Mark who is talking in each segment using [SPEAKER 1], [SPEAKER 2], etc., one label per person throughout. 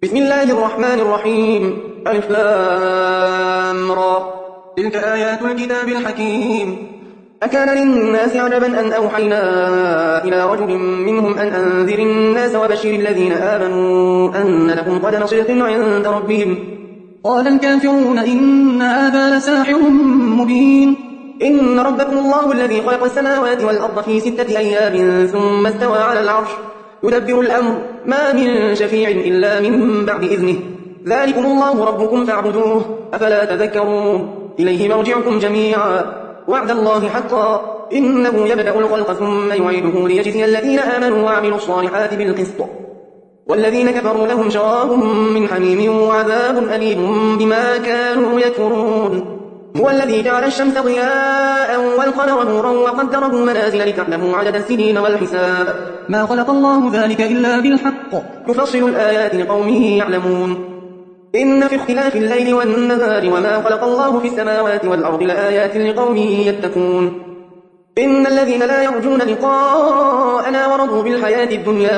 [SPEAKER 1] بسم الله الرحمن الرحيم. ألف لام را. تلك آيات الكتاب الحكيم. أكان للناس عجبا أن أوحينا إلى رجل منهم أن أنذر الناس وبشر الذين آمنوا أن لهم قدم صدق عند ربهم. قال الكافرون إن هذا لساحر مبين. إن ربكم الله الذي خلق السماوات والأرض في 6 أيام ثم استوى على العرش يدبر الأمر ما من شفيع إلا من بعد إذنه. ذلكم الله ربكم فاعبدوه أفلا تذكرون. إليه مرجعكم جميعا وعد الله حقا إنه يبدأ الخلق ثم يعيده ليجزي الذين آمنوا وعملوا الصالحات بالقسط والذين كفروا لهم شراب من حميم وعذاب أليم بما كانوا يكفرون. هو الذي جعل الشمس ضياء والقمر نورا وقدره منازل لتعلموا عدد السنين والحساب ما خلق الله ذلك إلا بالحق يفصل الآيات لقوم يعلمون. إن في اختلاف الليل والنهار وما خلق الله في السماوات والأرض لآيات لقوم يتقون. إن الذين لا يرجون لقاءنا ورضوا بالحياة الدنيا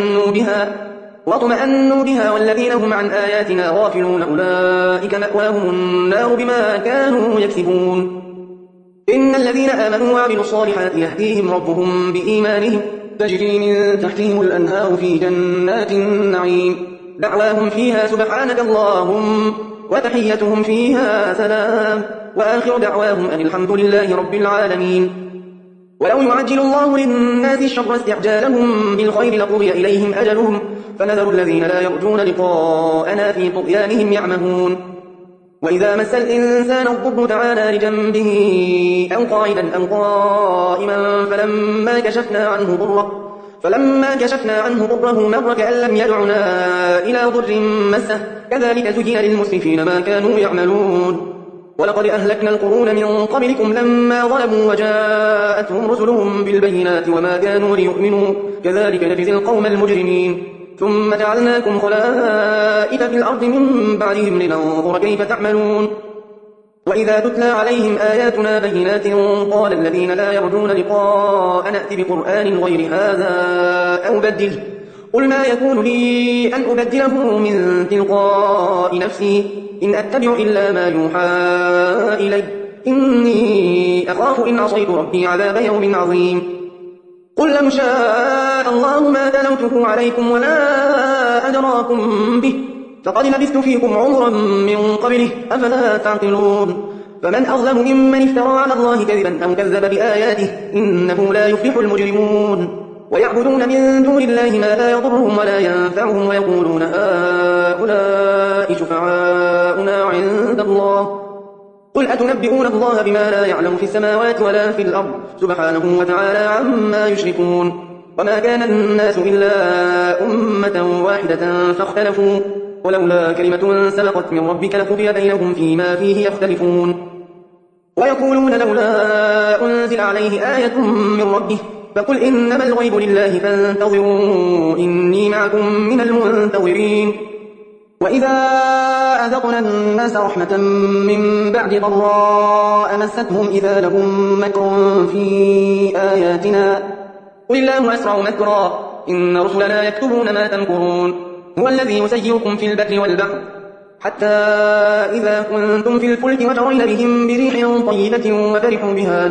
[SPEAKER 1] واطمأنوا بها والذين هم عن آياتنا غافلون أولئك مأواهم النار بما كانوا يكسبون. إن الذين آمنوا وعملوا الصالحات يهديهم ربهم بإيمانهم تجري من تحتهم الأنهار في جنات النعيم دعواهم فيها سبحانك اللهم وتحيتهم فيها سلام وآخر دعواهم أن الحمد لله رب العالمين. ولو يعجل الله للناس الشر استعجالهم بالخير لقضي إليهم أجلهم فنذر الذين لا يرجون لقاءنا في طغيانهم يعمهون. وإذا مس الإنسان الضر دعانا لجنبه أو قاعدا أو قائما فلما كشفنا عنه ضره مر كأن لم يدعنا إلى ضر مسه كذلك زين للمسرفين ما كانوا يعملون. ولقد أهلكنا القرون من قبلكم لما ظلموا وجاءتهم رسلهم بالبينات وما كانوا ليؤمنوا كذلك نجزي القوم المجرمين. ثم جعلناكم خلائف في الأرض من بعدهم لننظر كيف تعملون. وإذا تتلى عليهم آياتنا بينات قال الذين لا يرجون لقاءنا ائت بقرآن غير هذا أو بدله قل ما يكون لي أن أبدله من تلقاء نفسي إن أتبع إلا ما يوحى إلي إني أخاف إن عصيت ربي عذاب يوم عظيم. قل لو شاء الله ما تلوته عليكم ولا أدراكم به فقد لبثت فيكم عمرا من قبله أفلا تعقلون. فمن أظلم ممن افترى على الله كذبا أو كذب بآياته إنه لا يفلح المجرمون. ويعبدون من دون الله ما لا يضرهم ولا ينفعهم ويقولون هؤلاء شفعاؤنا عند الله قل أتنبئون الله بما لا يعلم في السماوات ولا في الأرض سبحانه وتعالى عما يشركون. وما كان الناس إلا أمة واحدة فاختلفوا ولولا كلمة سبقت من ربك لقضي بينهم فيما فيه يختلفون. ويقولون لولا أنزل عليه آية من ربه فقل إنما الغيب لله فانتظروا إني معكم من المنتظرين. وإذا أذقنا الناس رحمة من بعد ضراء مستهم إذا لهم مكر في آياتنا قل الله أسرع مكرا إن رسلنا يكتبون ما تمكرون. هو الذي يسيركم في البر والبحر حتى إذا كنتم في الفلك وجرين بهم بريح طيبة وفرحوا بها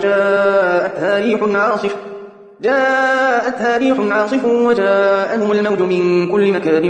[SPEAKER 1] جاءتها ريح عاصف وجاءهم الموج من كل مكان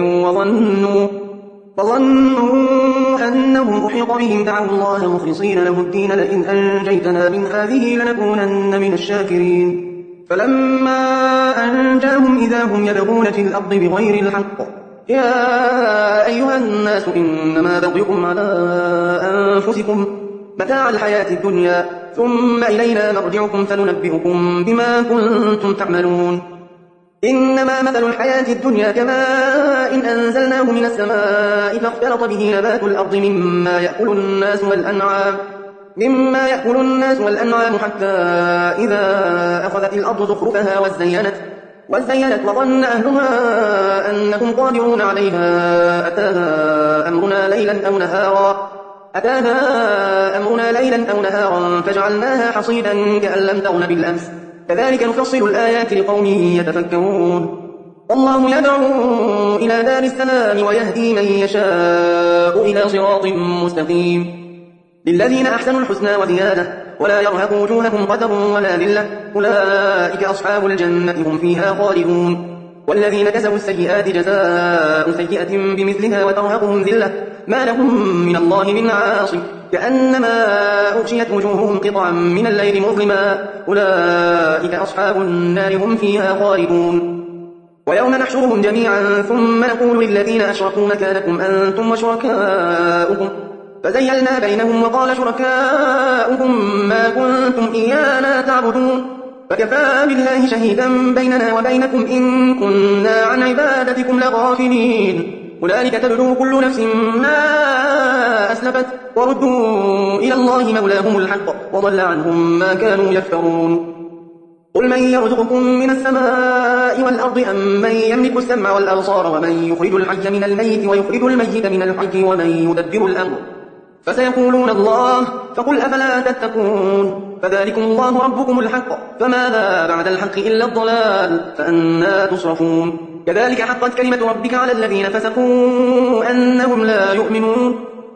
[SPEAKER 1] وظنوا أنهم أحيط بهم دعوا الله مخلصين له الدين لئن أنجيتنا من هذه لنكونن من الشاكرين. فلما أنجاهم إذا هم يبغون في الأرض بغير الحق يا أيها الناس إنما بغيكم على أنفسكم متاع الحياة الدنيا ثم إلينا مرجعكم فننبئكم بما كنتم تعملون. إنما مثل الحياة الدنيا كماء إن أنزلناه من السماء فاختلط به نبات الأرض مما يأكل الناس والأنعام حتى إذا أخذت الأرض زخرفها وزينت وظن أهلها أنهم قادرون عليها أتاها أمرنا ليلا أو نهارا فجعلناها حصيدا كأن لم تغن بالأمس كذلك نفصل الآيات لقوم يتفكرون. والله يدعو إلى دار السلام ويهدي من يشاء إلى صراط مستقيم للذين أحسنوا الحسنى وزيادة ولا يرهق وجوههم قدر ولا ذلة أولئك أصحاب الجنة هم فيها خالدون والذين كسبوا السيئات جزاء سيئة بمثلها وترهقهم ذلة ما لهم من الله من عاصم كأنما أغشيت وجوههم قطعا من الليل مظلما أولئك أصحاب النار هم فيها خالدون ويوم نحشرهم جميعا ثم نقول للذين أشركوا مكانكم أنتم وشركاؤكم فزيلنا بينهم وقال شركاؤكم ما كنتم إيانا تعبدون فكفى بالله شهيدا بيننا وبينكم إن كنا عن عبادتكم لغافلين هنالك تبلو كل نفس ما أسلفت وردوا إلى الله مولاهم الحق وضل عنهم ما كانوا يفترون قل من يرزقكم من السماء والأرض أم من يملك السمع والأبصار ومن يخرج الحي من الميت ويخرج الميت من الحي ومن يدبر الأمر فسيقولون الله فقل أفلا تتقون فذلكم الله ربكم الحق فماذا بعد الحق إلا الضلال فأنا تصرفون كذلك حقت كلمة ربك على الذين فسقوا أنهم لا يؤمنون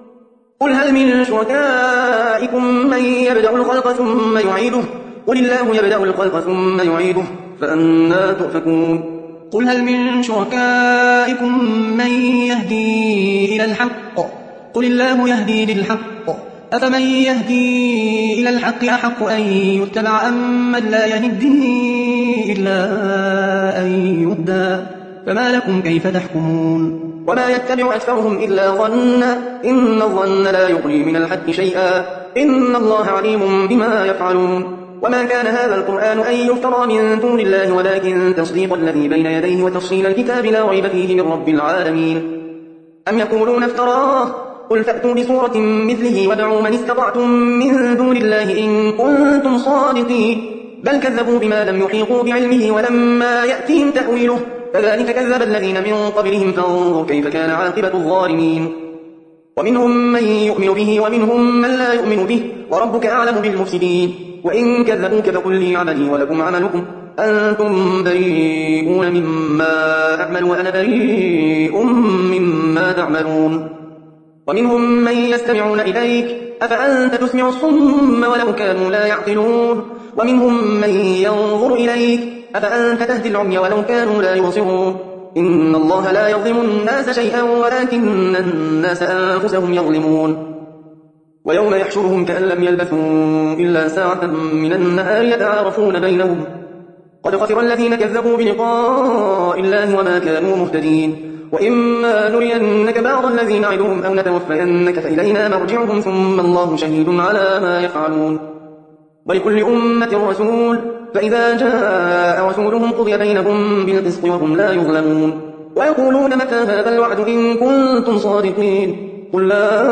[SPEAKER 1] قل هل من شركائكم من يبدأ الخلق ثم يعيده قل الله يبدأ الخلق ثم يعيده فأنا تؤفكون قل هل من شركائكم من يهدي إلى الحق قل الله يهدي للحق أفمن يهدي إلى الحق أحق أن يتبع أم من لا يهدي إلا أن يهدى فما لكم كيف تحكمون وما يتبع أكثرهم إلا ظنا إن الظن لا يغني من الحق شيئا إن الله عليم بما يفعلون وما كان هذا القرآن أن يفترى من دون الله ولكن تصديق الذي بين يديه وتفصيل الكتاب لا ريب فيه من رب العالمين أم يقولون افتراه قل فأتوا بسورة مثله وادعوا من استطعتم من دون الله إن كنتم صادقين بل كذبوا بما لم يحيطوا بعلمه ولما يأتهم تأويله كذلك كذب الذين من قبلهم فانظر كيف كان عاقبة الظالمين ومنهم من يؤمن به ومنهم من لا يؤمن به وربك أعلم بالمفسدين وإن كذبوك فقل لي عملي ولكم عملكم أنتم بريئون مما أعمل وأنا بريء مما تعملون ومنهم من يستمعون إليك أفأنت تسمع الصم ولو كانوا لا يعقلون ومنهم من ينظر إليك أفأنت تهدي العمي ولو كانوا لا يبصرون إن الله لا يظلم الناس شيئا ولكن الناس أنفسهم يظلمون ويوم يحشرهم كأن لم يلبثوا إلا ساعة من النهار يتعارفون بينهم قد خسر الذين كذبوا بلقاء الله وما كانوا مهتدين وإما نرينك بعض الذين نعدهم أو نتوفينك فإلينا مرجعهم ثم الله شهيد على ما يفعلون ولكل أمة رسول فإذا جاء رسولهم قضي بينهم بالقسط وهم لا يظلمون ويقولون متى هذا الوعد إن كنتم صادقين قل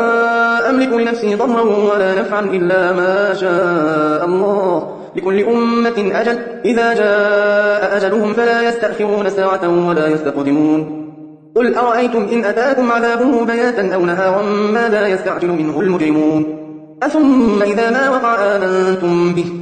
[SPEAKER 1] لا أملك لنفسي ضرا ولا نفعا إلا ما شاء الله لكل أمة أجل إذا جاء أجلهم فلا يستأخرون ساعة ولا يستقدمون قل أرأيتم إن أتاكم عذابه بياتا أو نهارا ماذا يستعجل منه المجرمون أثم إذا ما وقع آمنتم به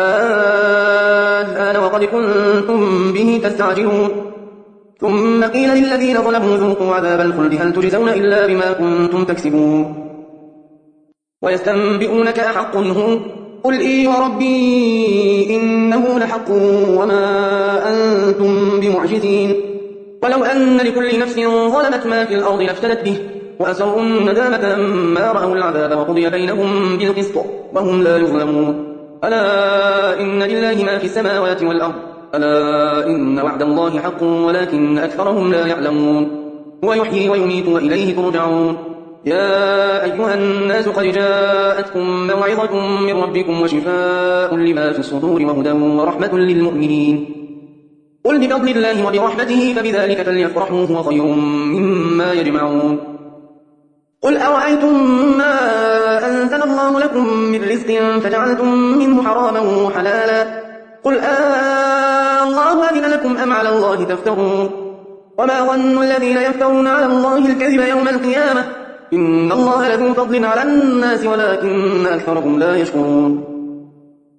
[SPEAKER 1] الآن وقد كنتم به تستعجلون ثم قيل للذين ظلموا ذوقوا عذاب الخلد هل تجزون إلا بما كنتم تكسبون ويستنبئونك أحق هو قل إي وربي إنه لحق وما أنتم بمعجزين ولو أن لكل نفس ظلمت ما في الأرض لافتدت به وأسروا الندامة ما رأوا العذاب وقضي بينهم بالقسط وهم لا يظلمون ألا إن لله ما في السماوات والأرض ألا إن وعد الله حق ولكن أكثرهم لا يعلمون هو يحيي ويميت وإليه ترجعون يا أيها الناس قد جاءتكم موعظة من ربكم وشفاء لما في الصدور وهدى ورحمة للمؤمنين قل بفضل الله وبرحمته فبذلك فليفرحوا هو خير مما يجمعون قل أرأيتم ما أنزل الله لكم من رزق فجعلتم منه حراما وحلالا قل الله أذن لكم أم على الله تفترون وما ظن الذين يفترون على الله الكذب يوم القيامة إن الله لذو فضل على الناس ولكن أكثرهم لا يشكرون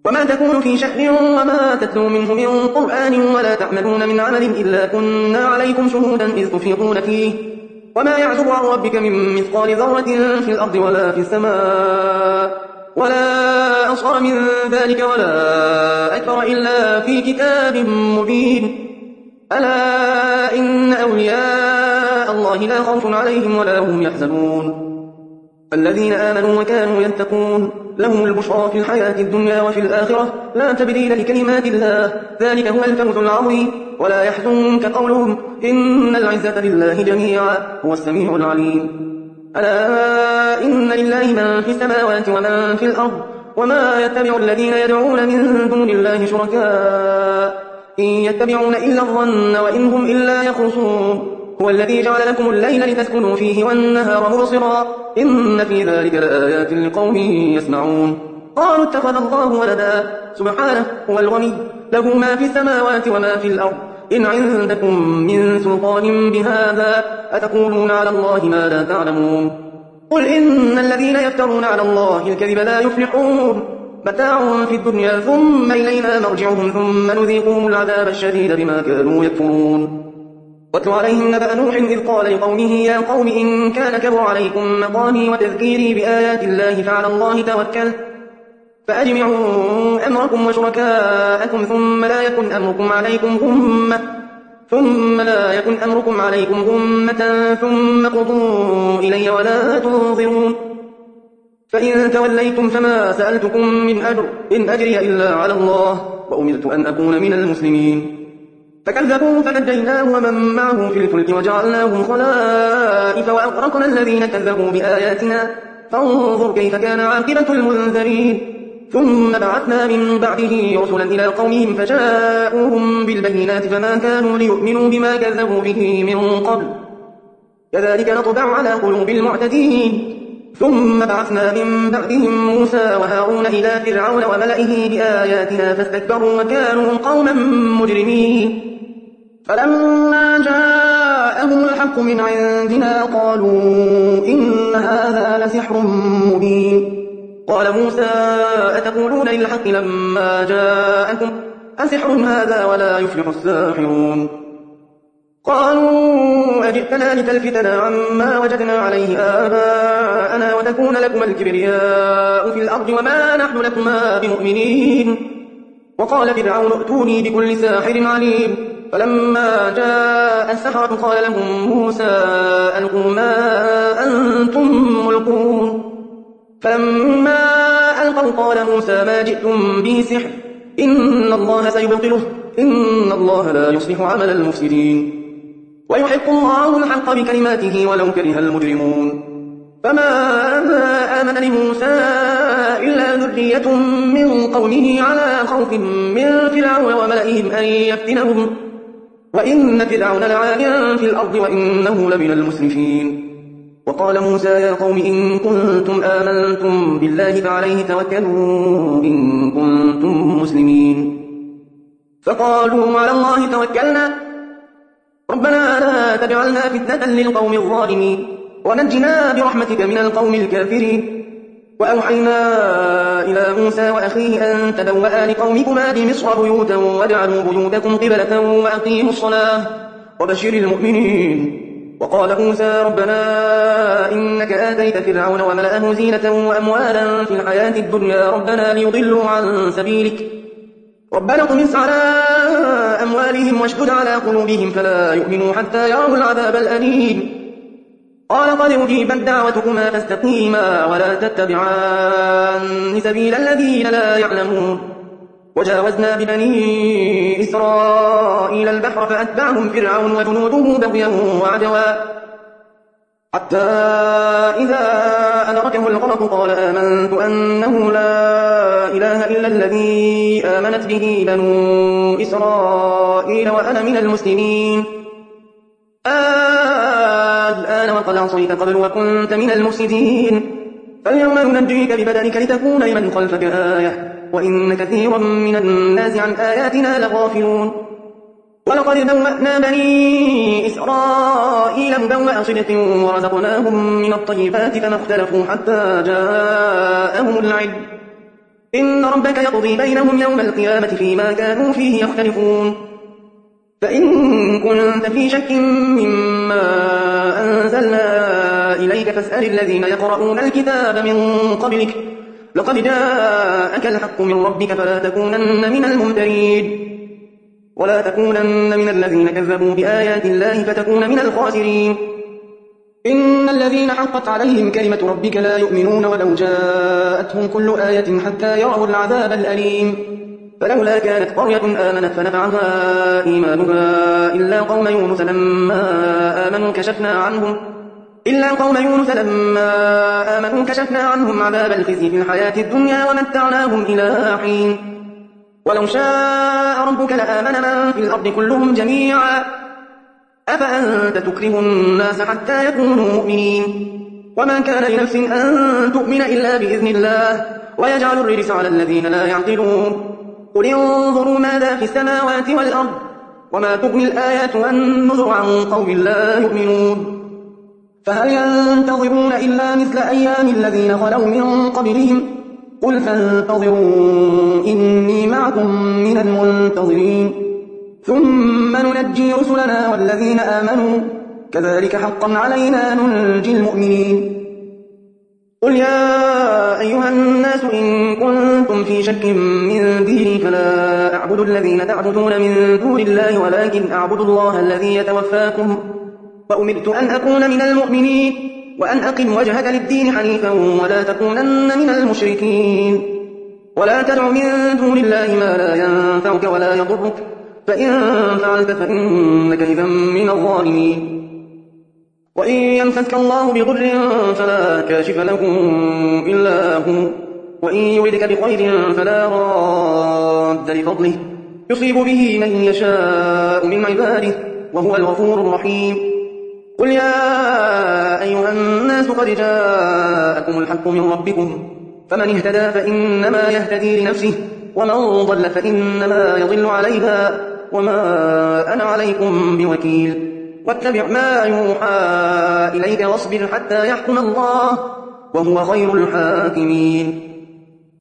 [SPEAKER 1] وما تكون في شأن وما تتلو منه من قرآن ولا تعملون من عمل إلا كنا عليكم شهودا إذ تفيضون فيه وما يعزب عن ربك من مثقال ذرة في الأرض ولا في السماء ولا أصغر من ذلك ولا أكبر إلا في كتاب مبين ألا إن أولياء الله لا خوف عليهم ولا هم يحزنون الذين آمنوا وكانوا يتقون لهم البشرى في الحياة الدنيا وفي الآخرة لا تبديل لكلمات الله ذلك هو الفوز العظيم ولا يحزنك قولهم إن العزة لله جميعا هو السميع العليم ألا إن لله من في السماوات ومن في الأرض وما يتبع الذين يدعون من دون الله شركاء إن يتبعون إلا الظن وإن هم إلا يخرصون هو الذي جعل لكم الليل لتسكنوا فيه والنهار مبصرا إن في ذلك لآيات لقوم يسمعون قالوا اتخذ الله ولدا سبحانه هو الغني له ما في السماوات وما في الأرض إن عندكم من سلطان بهذا أتقولون على الله ما لا تعلمون قل إن الذين يفترون على الله الكذب لا يفلحون متاع في الدنيا ثم إلينا مرجعهم ثم نذيقهم العذاب الشديد بما كانوا يكفرون واتل عليهم نبأ نوح إذ قال لقومه يا قوم إن كان كبر عليكم مقامي وتذكيري بآيات الله فعلى الله توكل فأجمعوا أمركم وشركاءكم ثم لا يكن أمركم عليكم غمة ثم قضوا إلي ولا تنظرون فإن توليتم فما سألتكم من أجر إن أجري إلا على الله وأمرت أن أكون من المسلمين فكذبوا فنجيناه ومن معه في الفلك وجعلناهم خلائف وأغرقنا الذين كذبوا بآياتنا فانظر كيف كان عاقبة المنذرين ثم بعثنا من بعده رسلا إلى قومهم فجاءوهم بالبينات فما كانوا ليؤمنوا بما كذبوا به من قبل كذلك نطبع على قلوب المعتدين ثم بعثنا من بعدهم موسى وهارون إلى فرعون وملئه بآياتنا فاستكبروا وكانوا قوما مجرمين فلما جاءهم الحق من عندنا قالوا إن هذا لسحر مبين قال موسى أتقولون للحق لما جاءكم أسحر هذا ولا يفلح الساحرون قالوا أجئتنا لتلفتنا عما وجدنا عليه آباءنا وتكون لكما الكبرياء في الأرض وما نحن لكما بمؤمنين وقال فرعون ائتوني بكل ساحر عليم فلما جاء السحرة قال لهم موسى ألقوا ما أنتم ملقون فلما ألقوا قال موسى ما جئتم به سحر إن الله سيبطله إن الله لا يصلح عمل المفسدين ويحق الله الحق بكلماته ولو كره المجرمون فما آمن لموسى إلا ذرية من قومه على خوف من فرعون وملئهم أن يفتنهم وإن فرعون لعال في الأرض وإنه لمن المسرفين وقال موسى يا قوم إن كنتم آمنتم بالله فعليه توكلوا إن كنتم مسلمين فقالوا على الله توكلنا ربنا لا تجعلنا فتنة للقوم الظالمين ونجنا برحمتك من القوم الكافرين وأوحينا إلى موسى وأخيه أن تبوأ لقومكما بمصر بيوتا واجعلوا بيوتكم قبلة وأقيموا الصلاة وبشر المؤمنين وقال موسى ربنا إنك آتيت فرعون وملأه زينة وأموالا في الحياة الدنيا ربنا ليضلوا عن سبيلك ربنا اطمس على أموالهم واشدد على قلوبهم فلا يؤمنوا حتى يروا العذاب الأليم قال قد أجيبت دعوتكما فاستقيما ولا تتبعان سبيل الذين لا يعلمون وجاوزنا ببني إسرائيل البحر فأتبعهم فرعون وجنوده بغيا وعدوا حتى إذا أدركه الغرق قال آمنت أنه لا إله إلا الذي آمنت به بنو إسرائيل وأنا من المسلمين الآن وقد عصيت قبل وكنت من المفسدين فاليوم ننجيك ببدنك لتكون لمن خلفك آية وإن كثيرا من الناس عن آياتنا لغافلون ولقد بوأنا بني إسرائيل مبوأ صدق ورزقناهم من الطيبات فما اختلفوا حتى جاءهم العلم إن ربك يقضي بينهم يوم القيامة فيما كانوا فيه يختلفون فإن كنت في شك مما أنزلنا إليك فاسأل الذين يقرؤون الكتاب من قبلك لقد جاءك الحق من ربك فلا تكونن من الممترين ولا تكونن من الذين كذبوا بآيات الله فتكون من الخاسرين إن الذين حقت عليهم كلمة ربك لا يؤمنون ولو جاءتهم كل آية حتى يروا العذاب الأليم فلولا كانت قرية آمنت فنفعها إيمانها إلا قوم يونس لما آمنوا كشفنا عنهم عذاب الخزي في الحياة الدنيا ومتعناهم إلى حين ولو شاء ربك لآمن من في الأرض كلهم جميعا أفأنت تكره الناس حتى يكونوا مؤمنين وما كان لنفس أن تؤمن إلا بإذن الله ويجعل الرجس على الذين لا يعقلون قل انظروا ماذا في السماوات والأرض وما تغني الآيات والنذر عن قوم لا يؤمنون فهل ينتظرون إلا مثل أيام الذين خلوا من قبلهم قل فانتظروا إني معكم من المنتظرين ثم ننجي رسلنا والذين آمنوا كذلك حقا علينا ننجي المؤمنين قل يا أيها الناس إن كنتم في شك من ديني فلا أعبد الذين تعبدون من دون الله ولكن أعبد الله الذي يتوفاكم وأمرت أن أكون من المؤمنين وأن أقم وجهك للدين حنيفا ولا تكونن من المشركين ولا تدع من دون الله ما لا ينفعك ولا يضرك فإن فعلت فإنك إذا من الظالمين وإن يمسسك الله بضر فلا كاشف له إلا هو وإن يردك بخير فلا راد لفضله يصيب به من يشاء من عباده وهو الغفور الرحيم قل يا أيها الناس قد جاءكم الحق من ربكم فمن اهتدى فإنما يهتدي لنفسه ومن ضل فإنما يضل عليها وما أنا عليكم بوكيل واتبع ما يوحى إليك واصبر حتى يحكم الله وهو خير الحاكمين